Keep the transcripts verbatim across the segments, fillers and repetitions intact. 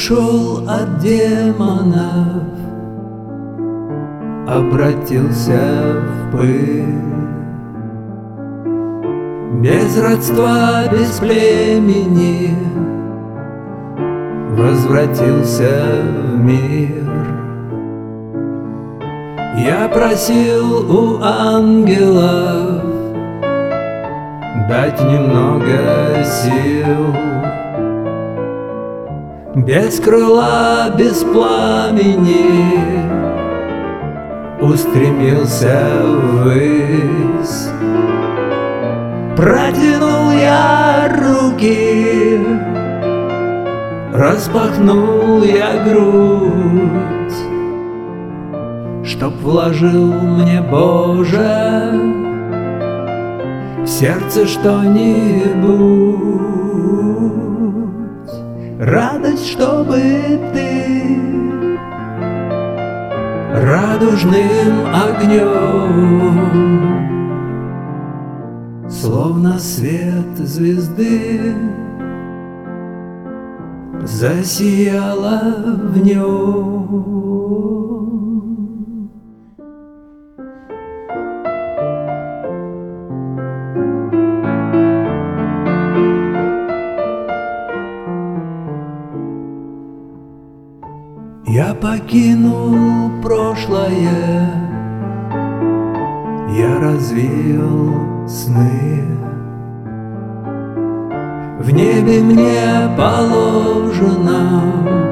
ушел от демонов, обратился в пыль. Без родства, без племени возвратился в мир. Я просил у ангелов дать немного сил. Без крыла, без пламени устремился ввысь. Протянул я руки, распахнул я грудь, чтоб вложил мне, Боже, в сердце что-нибудь. Радость, чтобы ты радужным огнем, словно свет звезды, засияла в нем. Я покинул прошлое, я развеял сны. В небе мне положено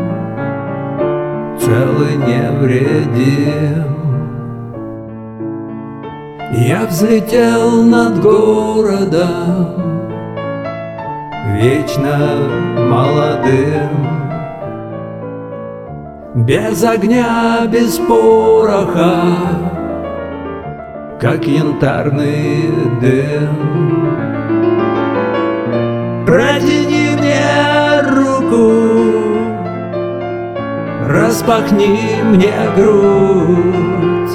целый невредим. Я взлетел над городом вечно молодым. Без огня, без пороха, как янтарный дым. Протяни мне руку, распахни мне грудь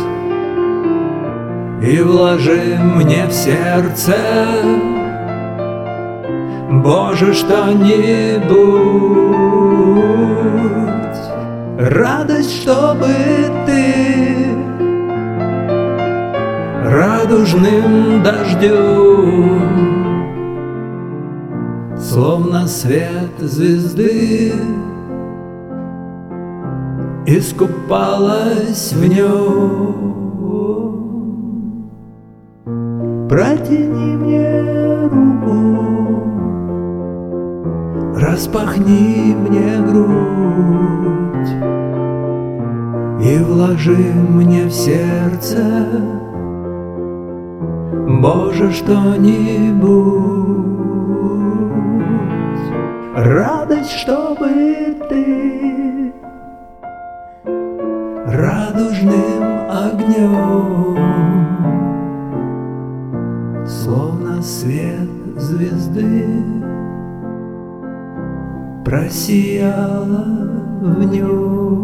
и вложи мне в сердце, Боже, что-нибудь. Радость, чтобы ты радужным дождем, словно свет звезды, искупалась в нем. Протяни мне руку, распахни мне грудь и вложи мне в сердце, Боже, что-нибудь. Радость, чтобы ты радужным огнем, словно свет звезды, просияла в нем.